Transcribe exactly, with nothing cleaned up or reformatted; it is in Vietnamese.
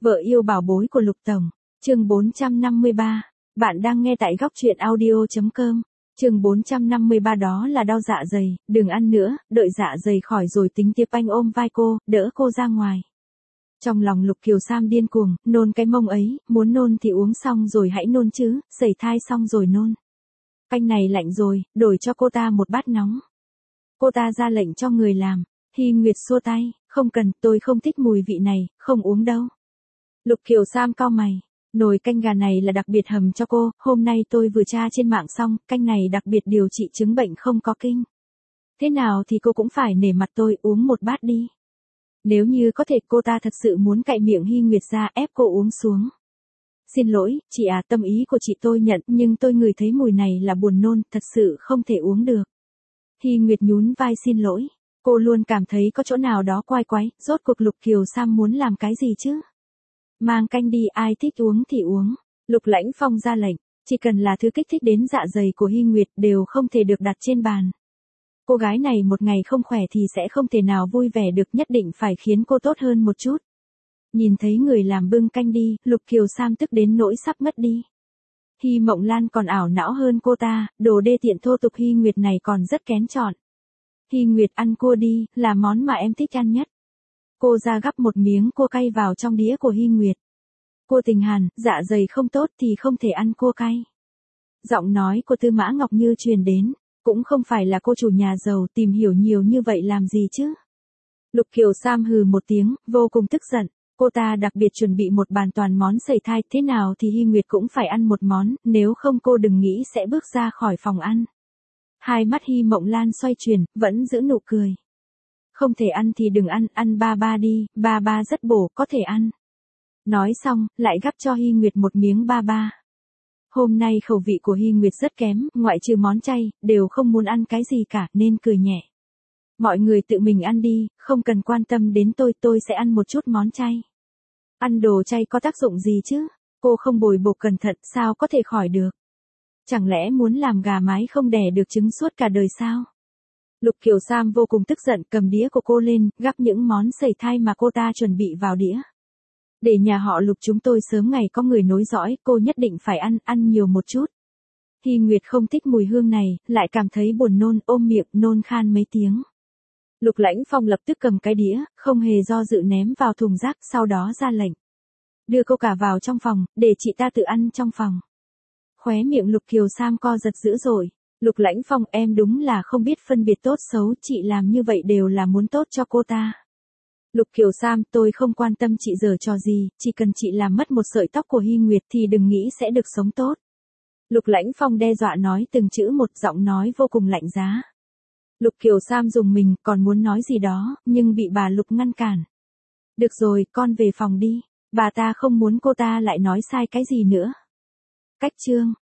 Vợ yêu bảo bối của Lục Tổng, chương bốn trăm năm mươi ba. Bạn đang nghe tại góc truyện audio chấm com. Chương bốn trăm năm mươi ba đó là đau dạ dày, đừng ăn nữa, đợi dạ dày khỏi rồi tính tiếp. Anh ôm vai cô, đỡ cô ra ngoài. Trong lòng Lục Kiều Sam điên cuồng, nôn cái mông ấy, muốn nôn thì uống xong rồi hãy nôn chứ, sẩy thai xong rồi nôn. Canh này lạnh rồi, đổi cho cô ta một bát nóng. Cô ta ra lệnh cho người làm. Hy Nguyệt xua tay, không cần, tôi không thích mùi vị này, không uống đâu. Lục Kiều Sam cau mày, nồi canh gà này là đặc biệt hầm cho cô, hôm nay tôi vừa tra trên mạng xong, canh này đặc biệt điều trị chứng bệnh không có kinh. Thế nào thì cô cũng phải nể mặt tôi, uống một bát đi. Nếu như có thể cô ta thật sự muốn cạy miệng Hy Nguyệt ra ép cô uống xuống. Xin lỗi, chị à, tâm ý của chị tôi nhận, nhưng tôi ngửi thấy mùi này là buồn nôn, thật sự không thể uống được. Hy Nguyệt nhún vai xin lỗi. Cô luôn cảm thấy có chỗ nào đó quái quái, rốt cuộc Lục Kiều Sam muốn làm cái gì chứ? Mang canh đi, ai thích uống thì uống. Lục Lãnh Phong ra lệnh, chỉ cần là thứ kích thích đến dạ dày của Hy Nguyệt đều không thể được đặt trên bàn. Cô gái này một ngày không khỏe thì sẽ không thể nào vui vẻ được, nhất định phải khiến cô tốt hơn một chút. Nhìn thấy người làm bưng canh đi, Lục Kiều Sam tức đến nỗi sắp ngất đi. Hy Mộng Lan còn ảo não hơn cô ta, đồ đê tiện thô tục Hy Nguyệt này còn rất kén chọn. Hy Nguyệt ăn cua đi, là món mà em thích ăn nhất. Cô ra gắp một miếng cua cay vào trong đĩa của Hy Nguyệt. Cua Tình Hàn, dạ dày không tốt thì không thể ăn cua cay. Giọng nói của Tư Mã Ngọc Như truyền đến, cũng không phải là cô chủ nhà giàu, tìm hiểu nhiều như vậy làm gì chứ. Lục Kiều Sam hừ một tiếng, vô cùng tức giận. Cô ta đặc biệt chuẩn bị một bàn toàn món sẩy thai, thế nào thì Hy Nguyệt cũng phải ăn một món, nếu không cô đừng nghĩ sẽ bước ra khỏi phòng ăn. Hai mắt Hy Mộng Lan xoay chuyển, vẫn giữ nụ cười. Không thể ăn thì đừng ăn, ăn ba ba đi, ba ba rất bổ, có thể ăn. Nói xong, lại gắp cho Hy Nguyệt một miếng ba ba. Hôm nay khẩu vị của Hy Nguyệt rất kém, ngoại trừ món chay, đều không muốn ăn cái gì cả, nên cười nhẹ. Mọi người tự mình ăn đi, không cần quan tâm đến tôi, tôi sẽ ăn một chút món chay. Ăn đồ chay có tác dụng gì chứ? Cô không bồi bổ cẩn thận, sao có thể khỏi được? Chẳng lẽ muốn làm gà mái không đẻ được trứng suốt cả đời sao? Lục Kiều Sam vô cùng tức giận, cầm đĩa của cô lên, gắp những món sẩy thai mà cô ta chuẩn bị vào đĩa. Để nhà họ Lục chúng tôi sớm ngày có người nối dõi, cô nhất định phải ăn, ăn nhiều một chút. Hy Nguyệt không thích mùi hương này, lại cảm thấy buồn nôn, ôm miệng, nôn khan mấy tiếng. Lục Lãnh Phong lập tức cầm cái đĩa, không hề do dự ném vào thùng rác, sau đó ra lệnh. Đưa cô cả vào trong phòng, để chị ta tự ăn trong phòng. Khóe miệng Lục Kiều Sam co giật dữ dội. Lục Lãnh Phong, em đúng là không biết phân biệt tốt xấu, chị làm như vậy đều là muốn tốt cho cô ta. Lục Kiều Sam, tôi không quan tâm chị giở trò gì, chỉ cần chị làm mất một sợi tóc của Hy Nguyệt thì đừng nghĩ sẽ được sống tốt. Lục Lãnh Phong đe dọa nói từng chữ một, giọng nói vô cùng lạnh giá. Lục Kiều Sam dùng mình, còn muốn nói gì đó, nhưng bị bà Lục ngăn cản. Được rồi, con về phòng đi, bà ta không muốn cô ta lại nói sai cái gì nữa. Cách chương